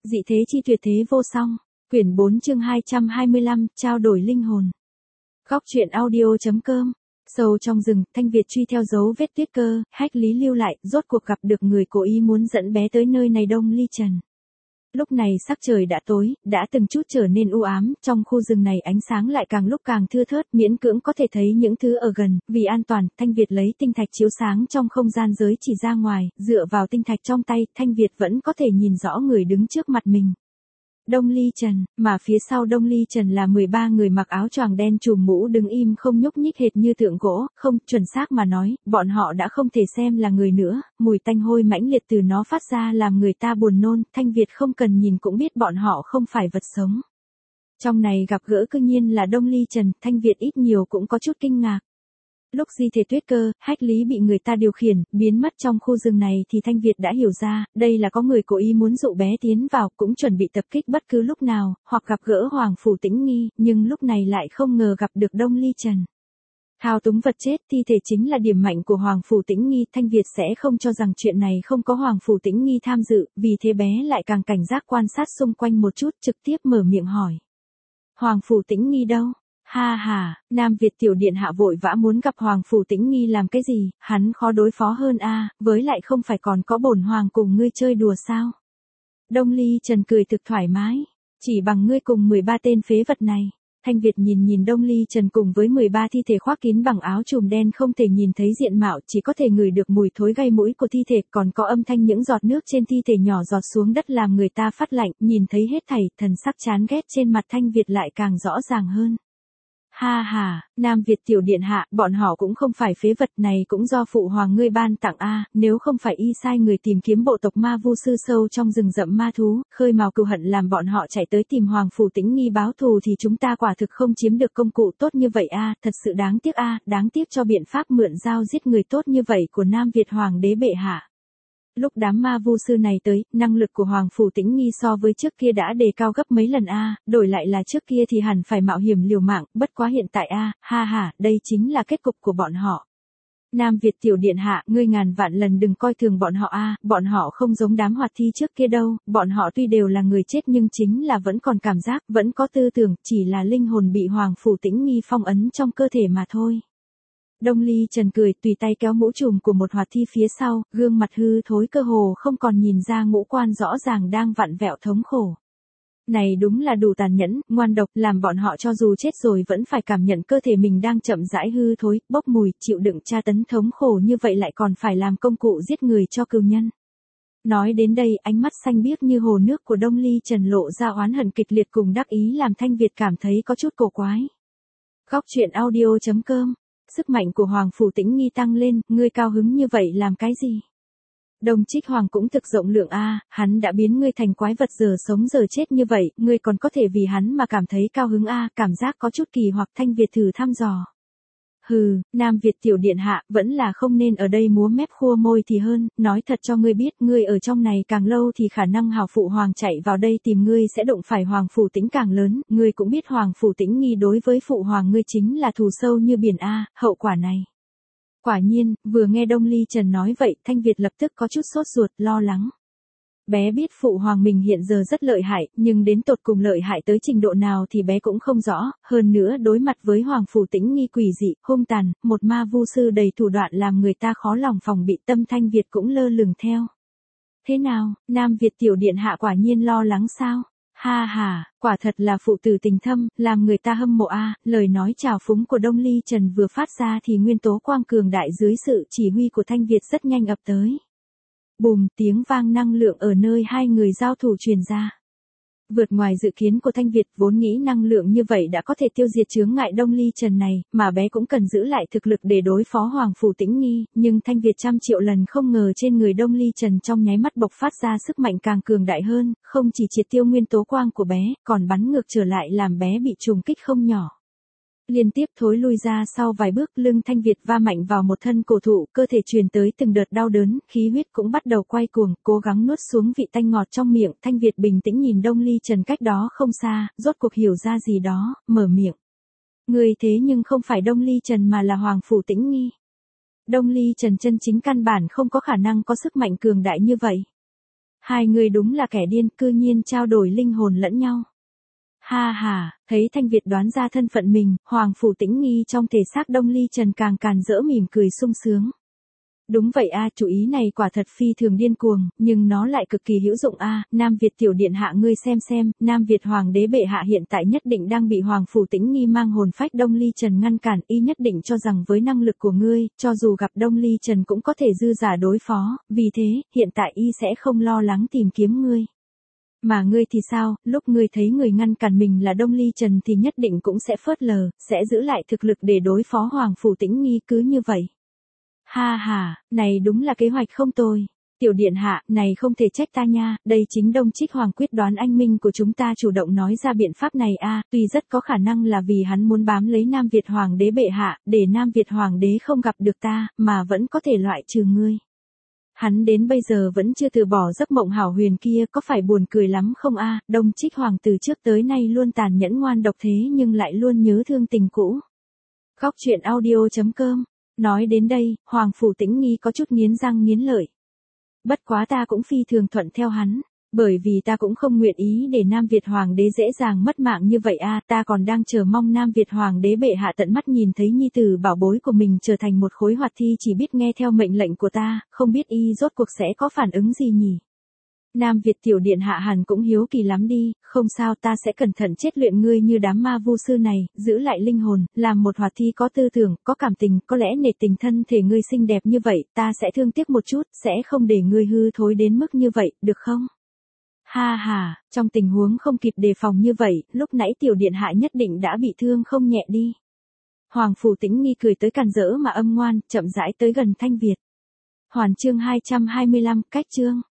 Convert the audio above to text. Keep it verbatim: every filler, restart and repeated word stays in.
Dị thế chi tuyệt thế vô song. Quyển bốn chương hai trăm hai mươi lăm, trao đổi linh hồn. Góc truyện audio chấm com. Sâu trong rừng, Thanh Việt truy theo dấu vết Tuyết Cơ, Hách Lý lưu lại, rốt cuộc gặp được người cố ý muốn dẫn bé tới nơi này Đông Ly Trần. Lúc này sắc trời đã tối, đã từng chút trở nên u ám, trong khu rừng này ánh sáng lại càng lúc càng thưa thớt, miễn cưỡng có thể thấy những thứ ở gần, vì an toàn, Thanh Việt lấy tinh thạch chiếu sáng trong không gian giới chỉ ra ngoài, dựa vào tinh thạch trong tay, Thanh Việt vẫn có thể nhìn rõ người đứng trước mặt mình. Đông Ly Trần, mà phía sau Đông Ly Trần là mười ba người mặc áo choàng đen trùm mũ đứng im không nhúc nhích hệt như tượng gỗ, không, chuẩn xác mà nói, bọn họ đã không thể xem là người nữa, mùi tanh hôi mãnh liệt từ nó phát ra làm người ta buồn nôn, Thanh Việt không cần nhìn cũng biết bọn họ không phải vật sống. Trong này gặp gỡ cư nhiên là Đông Ly Trần, Thanh Việt ít nhiều cũng có chút kinh ngạc. Lúc di thể Tuyết Cơ, Hách Lý bị người ta điều khiển, biến mất trong khu rừng này thì Thanh Việt đã hiểu ra, đây là có người cố ý muốn dụ bé tiến vào, cũng chuẩn bị tập kích bất cứ lúc nào, hoặc gặp gỡ Hoàng Phủ Tĩnh Nghi, nhưng lúc này lại không ngờ gặp được Đông Ly Trần. Thao túng vật chết, thi thể chính là điểm mạnh của Hoàng Phủ Tĩnh Nghi, Thanh Việt sẽ không cho rằng chuyện này không có Hoàng Phủ Tĩnh Nghi tham dự, vì thế bé lại càng cảnh giác quan sát xung quanh một chút, trực tiếp mở miệng hỏi. Hoàng Phủ Tĩnh Nghi đâu? Ha ha, Nam Việt tiểu điện hạ vội vã muốn gặp Hoàng Phủ Tĩnh Nghi làm cái gì, hắn khó đối phó hơn a, với lại không phải còn có bổn hoàng cùng ngươi chơi đùa sao? Đông Ly Trần cười thực thoải mái, chỉ bằng ngươi cùng mười ba tên phế vật này. Thanh Việt nhìn nhìn Đông Ly Trần cùng với mười ba thi thể khoác kín bằng áo trùm đen không thể nhìn thấy diện mạo, chỉ có thể ngửi được mùi thối gây mũi của thi thể, còn có âm thanh những giọt nước trên thi thể nhỏ giọt xuống đất làm người ta phát lạnh, nhìn thấy hết thảy, thần sắc chán ghét trên mặt Thanh Việt lại càng rõ ràng hơn. Ha ha, Nam Việt tiểu điện hạ, bọn họ cũng không phải phế vật này cũng do phụ hoàng ngươi ban tặng a, nếu không phải y sai người tìm kiếm bộ tộc ma vu sư sâu trong rừng rậm ma thú, khơi mào cừu hận làm bọn họ chạy tới tìm Hoàng Phủ Tĩnh Nghi báo thù thì chúng ta quả thực không chiếm được công cụ tốt như vậy a, thật sự đáng tiếc a, đáng tiếc cho biện pháp mượn dao giết người tốt như vậy của Nam Việt hoàng đế bệ hạ. Lúc đám ma vu sư này tới, năng lực của Hoàng Phủ Tĩnh Nghi so với trước kia đã đề cao gấp mấy lần a, đổi lại là trước kia thì hẳn phải mạo hiểm liều mạng, bất quá hiện tại a, ha ha, đây chính là kết cục của bọn họ. Nam Việt tiểu điện hạ, ngươi ngàn vạn lần đừng coi thường bọn họ a, bọn họ không giống đám hoạt thi trước kia đâu, bọn họ tuy đều là người chết nhưng chính là vẫn còn cảm giác, vẫn có tư tưởng, chỉ là linh hồn bị Hoàng Phủ Tĩnh Nghi phong ấn trong cơ thể mà thôi. Đông Ly Trần cười, tùy tay kéo mũ trùm của một hoạt thi phía sau, gương mặt hư thối cơ hồ không còn nhìn ra ngũ quan rõ ràng đang vặn vẹo thống khổ. Này đúng là đủ tàn nhẫn, ngoan độc, làm bọn họ cho dù chết rồi vẫn phải cảm nhận cơ thể mình đang chậm rãi hư thối, bốc mùi, chịu đựng tra tấn thống khổ như vậy lại còn phải làm công cụ giết người cho cừu nhân. Nói đến đây, ánh mắt xanh biếc như hồ nước của Đông Ly Trần lộ ra oán hận kịch liệt cùng đắc ý làm Thanh Việt cảm thấy có chút cổ quái. Góc truyện audio chấm com. Sức mạnh của Hoàng Phủ Tĩnh Nghi tăng lên, ngươi cao hứng như vậy làm cái gì? Đồng Trích Hoàng cũng thực rộng lượng a, hắn đã biến ngươi thành quái vật giờ sống giờ chết như vậy, ngươi còn có thể vì hắn mà cảm thấy cao hứng a, cảm giác có chút kỳ hoặc Thanh Việt thử thăm dò. Hừ, Nam Việt tiểu điện hạ, vẫn là không nên ở đây múa mép khua môi thì hơn, nói thật cho ngươi biết, ngươi ở trong này càng lâu thì khả năng hào phụ hoàng chạy vào đây tìm ngươi sẽ đụng phải Hoàng Phủ Tĩnh càng lớn, ngươi cũng biết Hoàng Phủ Tĩnh Nghi đối với phụ hoàng ngươi chính là thù sâu như biển a, hậu quả này. Quả nhiên, vừa nghe Đông Ly Trần nói vậy, Thanh Việt lập tức có chút sốt ruột, lo lắng. Bé biết phụ hoàng mình hiện giờ rất lợi hại, nhưng đến tột cùng lợi hại tới trình độ nào thì bé cũng không rõ, hơn nữa đối mặt với Hoàng Phủ Tĩnh Nghi quỷ dị, hung tàn, một ma vu sư đầy thủ đoạn làm người ta khó lòng phòng bị, tâm Thanh Việt cũng lơ lửng theo. Thế nào, Nam Việt tiểu điện hạ quả nhiên lo lắng sao? Ha ha, quả thật là phụ tử tình thâm, làm người ta hâm mộ a, lời nói trào phúng của Đông Ly Trần vừa phát ra thì nguyên tố quang cường đại dưới sự chỉ huy của Thanh Việt rất nhanh ập tới. Bùm, tiếng vang năng lượng ở nơi hai người giao thủ truyền ra. Vượt ngoài dự kiến của Thanh Việt, vốn nghĩ năng lượng như vậy đã có thể tiêu diệt chướng ngại Đông Ly Trần này, mà bé cũng cần giữ lại thực lực để đối phó Hoàng Phủ Tĩnh Nghi, nhưng Thanh Việt trăm triệu lần không ngờ trên người Đông Ly Trần trong nháy mắt bộc phát ra sức mạnh càng cường đại hơn, không chỉ triệt tiêu nguyên tố quang của bé, còn bắn ngược trở lại làm bé bị trùng kích không nhỏ. Liên tiếp thối lui ra sau vài bước, lưng Thanh Việt va mạnh vào một thân cổ thụ, cơ thể truyền tới từng đợt đau đớn, khí huyết cũng bắt đầu quay cuồng, cố gắng nuốt xuống vị tanh ngọt trong miệng. Thanh Việt bình tĩnh nhìn Đông Ly Trần cách đó không xa, rốt cuộc hiểu ra gì đó, mở miệng. Người thế nhưng không phải Đông Ly Trần mà là Hoàng Phủ Tĩnh Nghi. Đông Ly Trần chân chính căn bản không có khả năng có sức mạnh cường đại như vậy. Hai người đúng là kẻ điên, cư nhiên trao đổi linh hồn lẫn nhau. Ha ha, thấy Thanh Việt đoán ra thân phận mình, Hoàng Phủ Tĩnh Nghi trong thể xác Đông Ly Trần càng càn rỡ mỉm cười sung sướng. Đúng vậy a, chủ ý này quả thật phi thường điên cuồng, nhưng nó lại cực kỳ hữu dụng a. Nam Việt tiểu điện hạ ngươi xem xem, Nam Việt hoàng đế bệ hạ hiện tại nhất định đang bị Hoàng Phủ Tĩnh Nghi mang hồn phách Đông Ly Trần ngăn cản, y nhất định cho rằng với năng lực của ngươi, cho dù gặp Đông Ly Trần cũng có thể dư giả đối phó, vì thế, hiện tại y sẽ không lo lắng tìm kiếm ngươi. Mà ngươi thì sao, lúc ngươi thấy người ngăn cản mình là Đông Ly Trần thì nhất định cũng sẽ phớt lờ, sẽ giữ lại thực lực để đối phó Hoàng Phủ Tĩnh Nghi cứ như vậy. Ha ha, này đúng là kế hoạch không tồi. Tiểu điện hạ, này không thể trách ta nha, đây chính Đông Trích Hoàng quyết đoán anh minh của chúng ta chủ động nói ra biện pháp này a, tuy rất có khả năng là vì hắn muốn bám lấy Nam Việt Hoàng đế bệ hạ, để Nam Việt Hoàng đế không gặp được ta, mà vẫn có thể loại trừ ngươi. Hắn đến bây giờ vẫn chưa từ bỏ giấc mộng hảo huyền kia, có phải buồn cười lắm không a? Đông Trích Hoàng từ trước tới nay luôn tàn nhẫn ngoan độc thế nhưng lại luôn nhớ thương tình cũ. Góc truyện audio chấm com. Nói đến đây, Hoàng Phủ Tĩnh Nghi có chút nghiến răng nghiến lợi. Bất quá ta cũng phi thường thuận theo hắn, bởi vì ta cũng không nguyện ý để Nam Việt Hoàng đế dễ dàng mất mạng như vậy a, ta còn đang chờ mong Nam Việt Hoàng đế bệ hạ tận mắt nhìn thấy nhi tử bảo bối của mình trở thành một khối hoạt thi chỉ biết nghe theo mệnh lệnh của ta, không biết y rốt cuộc sẽ có phản ứng gì nhỉ. Nam Việt tiểu điện hạ hẳn cũng hiếu kỳ lắm đi, không sao, ta sẽ cẩn thận chết luyện ngươi như đám ma vu sư này, giữ lại linh hồn, làm một hoạt thi có tư tưởng, có cảm tình, có lẽ nể tình thân thể ngươi xinh đẹp như vậy, ta sẽ thương tiếc một chút, sẽ không để ngươi hư thối đến mức như vậy, được không? Ha ha, trong tình huống không kịp đề phòng như vậy, lúc nãy tiểu điện hạ nhất định đã bị thương không nhẹ đi. Hoàng Phủ Tĩnh Nghi cười tới càn rỡ mà âm ngoan, chậm rãi tới gần Thanh Việt. Hoàn chương hai trăm hai mươi lăm, cách chương.